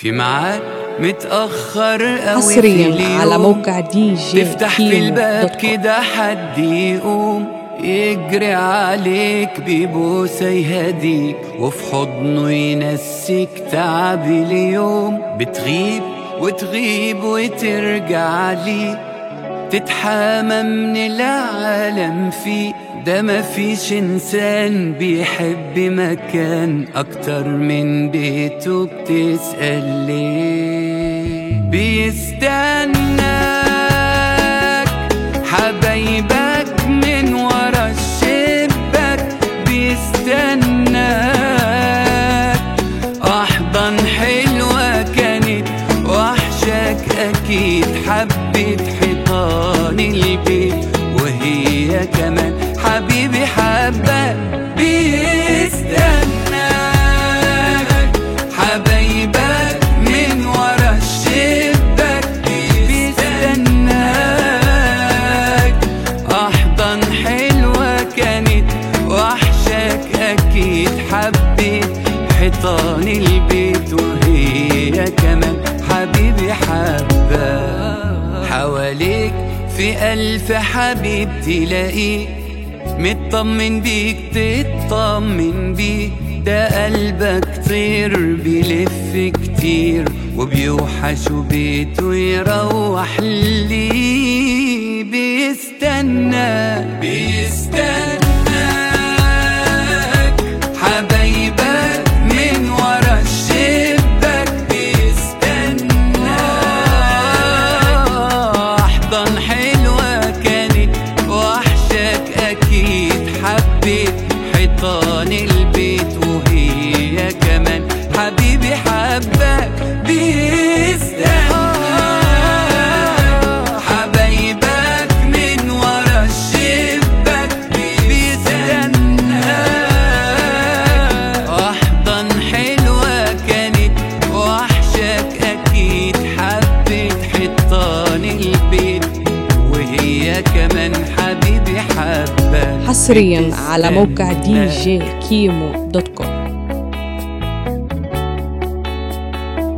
في ميعاد متأخر قوي حصريا على موقع DJ تفتح في الباب كده حد يقوم يجري عليك ببوسة يهديك وفي حضنه ينسيك تعب اليوم. بتغيب وتغيب وترجع لي تتحامى من العالم فيه. ده مفيش إنسان بيحب مكان أكتر من بيته. بتسأل ليه بيستناك حبايبك من ورا الشباك. بيستناك أحضن حلوة كانت وحشك أكيد. حبت حيطان البيت وهي كمان حبيبي حبك. بيستناك حبايبك من ورا الشباك. بيستناك أحضن حلوة كانت وحشك أكيد. حبيت حيطان البيت وهي كمان حبيبي حبك. حواليك في ألف حبيب تلاقيه مطمن بيك تطمن بيه. ده قلبك طير بيلف كتير وبيوحش بيته يروح ليه. بيستناك حبايبك من ورا الشباك. بيستناك أحضن حلوة كانت وحشك أكيد. حبيت حيطان البيت وهي كمان حبيبي حبك. بيستناك حبايبك من ورا الشباك. بيستناك أحضن حلوة كانت وحشك أكيد. حبيت حيطان البيت وهي كمان حبيبي حبك. حصريا على موقع DJ Kimo.com.